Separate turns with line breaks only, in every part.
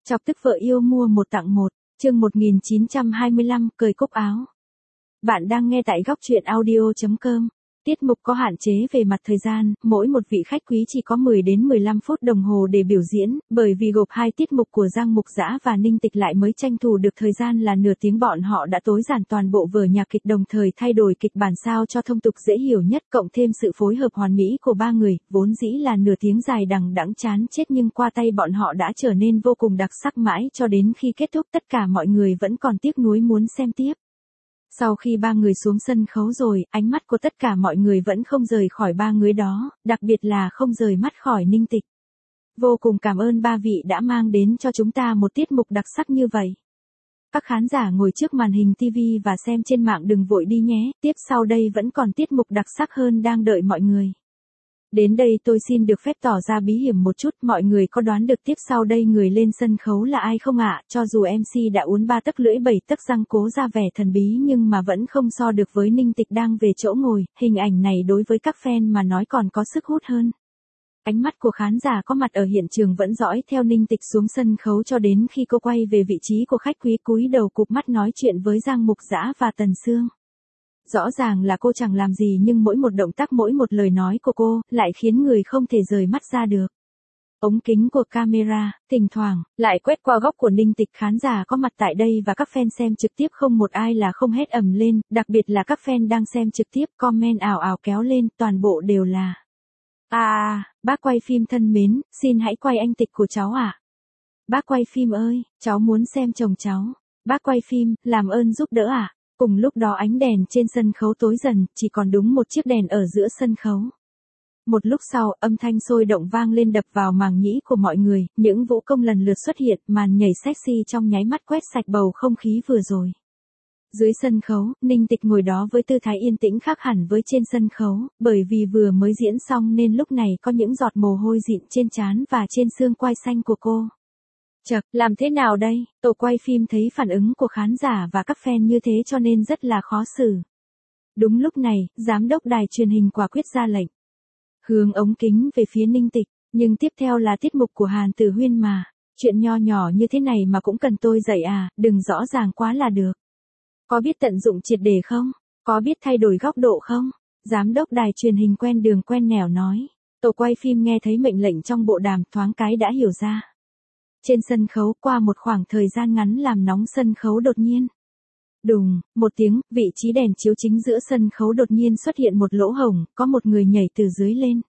Chọc tức vợ yêu mua một tặng một, chương 1925, cởi cúc áo. Bạn đang nghe tại góc truyện audio.com. Tiết mục có hạn chế về mặt thời gian, mỗi một vị khách quý chỉ có 10 đến 15 phút đồng hồ để biểu diễn, bởi vì gộp hai tiết mục của Giang Mục Dã và Ninh Tịch lại mới tranh thủ được thời gian là nửa tiếng. Bọn họ đã tối giản toàn bộ vở nhạc kịch, đồng thời thay đổi kịch bản sao cho thông tục dễ hiểu nhất, cộng thêm sự phối hợp hoàn mỹ của ba người, vốn dĩ là nửa tiếng dài đằng đẵng chán chết nhưng qua tay bọn họ đã trở nên vô cùng đặc sắc mãi cho đến khi kết thúc tất cả mọi người vẫn còn tiếc nuối muốn xem tiếp. Sau khi ba người xuống sân khấu rồi, ánh mắt của tất cả mọi người vẫn không rời khỏi ba người đó, đặc biệt là không rời mắt khỏi Ninh Tịch. Vô cùng cảm ơn ba vị đã mang đến cho chúng ta một tiết mục đặc sắc như vậy. Các khán giả ngồi trước màn hình TV và xem trên mạng đừng vội đi nhé, tiếp sau đây vẫn còn tiết mục đặc sắc hơn đang đợi mọi người. Đến đây tôi xin được phép tỏ ra bí hiểm một chút, mọi người có đoán được tiếp sau đây người lên sân khấu là ai không ạ? Cho dù MC đã uốn 3 tấc lưỡi 7 tấc răng cố ra vẻ thần bí nhưng mà vẫn không so được với Ninh Tịch đang về chỗ ngồi, hình ảnh này đối với các fan mà nói còn có sức hút hơn. Ánh mắt của khán giả có mặt ở hiện trường vẫn dõi theo Ninh Tịch xuống sân khấu cho đến khi cô quay về vị trí của khách quý, cúi đầu cụp mắt nói chuyện với Giang Mục Dã và Tần Sương. Rõ ràng là cô chẳng làm gì nhưng mỗi một động tác mỗi một lời nói của cô lại khiến người không thể rời mắt ra được. Ống kính của camera, thỉnh thoảng, lại quét qua góc của Ninh Tịch. Khán giả có mặt tại đây và các fan xem trực tiếp không một ai là không hét ầm lên, đặc biệt là các fan đang xem trực tiếp, comment ào ào kéo lên, toàn bộ đều là bác quay phim thân mến, xin hãy quay anh Tịch của cháu ạ. Bác quay phim ơi, cháu muốn xem chồng cháu. Bác quay phim, làm ơn giúp đỡ ạ. Cùng lúc đó ánh đèn trên sân khấu tối dần, chỉ còn đúng một chiếc đèn ở giữa sân khấu. Một lúc sau, âm thanh sôi động vang lên đập vào màng nhĩ của mọi người, những vũ công lần lượt xuất hiện, màn nhảy sexy trong nháy mắt quét sạch bầu không khí vừa rồi. Dưới sân khấu, Ninh Tịch ngồi đó với tư thái yên tĩnh khác hẳn với trên sân khấu, bởi vì vừa mới diễn xong nên lúc này có những giọt mồ hôi dịn trên trán và trên xương quai xanh của cô. Chậc, làm thế nào đây? Tổ quay phim thấy phản ứng của khán giả và các fan như thế cho nên rất là khó xử. Đúng lúc này, giám đốc đài truyền hình quả quyết ra lệnh. Hướng ống kính về phía Ninh Tịch, nhưng tiếp theo là tiết mục của Hàn Tử Huyên mà. Chuyện nho nhỏ như thế này mà cũng cần tôi dạy à, đừng rõ ràng quá là được. Có biết tận dụng triệt để không? Có biết thay đổi góc độ không? Giám đốc đài truyền hình quen đường quen nẻo nói. Tổ quay phim nghe thấy mệnh lệnh trong bộ đàm thoáng cái đã hiểu ra. Trên sân khấu qua một khoảng thời gian ngắn làm nóng sân khấu đột nhiên. Đùng, một tiếng, vị trí đèn chiếu chính giữa sân khấu đột nhiên xuất hiện một lỗ hổng, có một người nhảy từ dưới lên.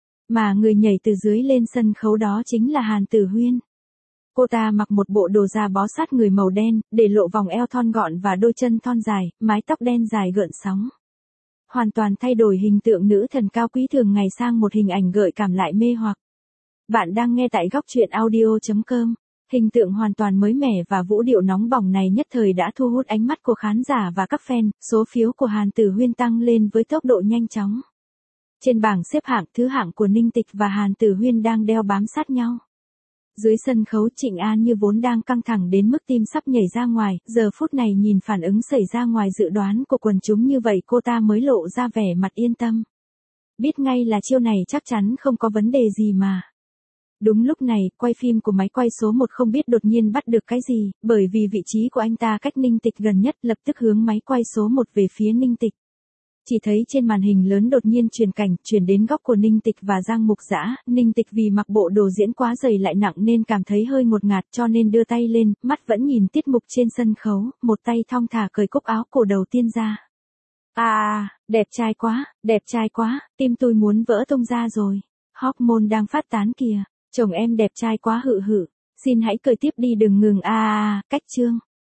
Mà người nhảy từ dưới lên sân khấu đó chính là Hàn Tử Huyên. Cô ta mặc một bộ đồ da bó sát người màu đen, để lộ vòng eo thon gọn và đôi chân thon dài, mái tóc đen dài gợn sóng. Hoàn toàn thay đổi hình tượng nữ thần cao quý thường ngày sang một hình ảnh gợi cảm lại mê hoặc. Bạn đang nghe tại góc truyện audio.com. Hình tượng hoàn toàn mới mẻ và vũ điệu nóng bỏng này nhất thời đã thu hút ánh mắt của khán giả và các fan, số phiếu của Hàn Tử Huyên tăng lên với tốc độ nhanh chóng. Trên bảng xếp hạng, thứ hạng của Ninh Tịch và Hàn Tử Huyên đang đeo bám sát nhau. Dưới sân khấu, Trịnh An Như vốn đang căng thẳng đến mức tim sắp nhảy ra ngoài, giờ phút này nhìn phản ứng xảy ra ngoài dự đoán của quần chúng như vậy cô ta mới lộ ra vẻ mặt yên tâm. Biết ngay là chiêu này chắc chắn không có vấn đề gì mà. Đúng lúc này, quay phim của máy quay số 1 không biết đột nhiên bắt được cái gì, bởi vì vị trí của anh ta cách Ninh Tịch gần nhất, lập tức hướng máy quay số 1 về phía Ninh Tịch. Chỉ thấy trên màn hình lớn đột nhiên truyền cảnh, chuyển đến góc của Ninh Tịch và Giang Mục Dã. Ninh Tịch vì mặc bộ đồ diễn quá dày lại nặng nên cảm thấy hơi ngột ngạt cho nên đưa tay lên, mắt vẫn nhìn tiết mục trên sân khấu, một tay thong thả cởi cúc áo cổ đầu tiên ra. Đẹp trai quá, tim tôi muốn vỡ tung ra rồi. Hormone đang phát tán kìa, chồng em đẹp trai quá hự hự, xin hãy cởi tiếp đi đừng ngừng cách chương.